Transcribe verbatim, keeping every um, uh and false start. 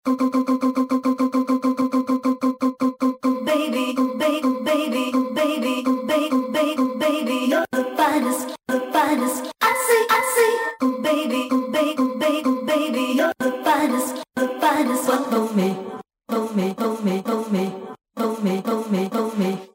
Baby, baby, baby, baby, baby, baby, baby, you're the finest, the finest. I see, I see. Baby, baby, baby, baby, you're the finest, the finest. One for me, for me, for me, for me, for me, for me, for me.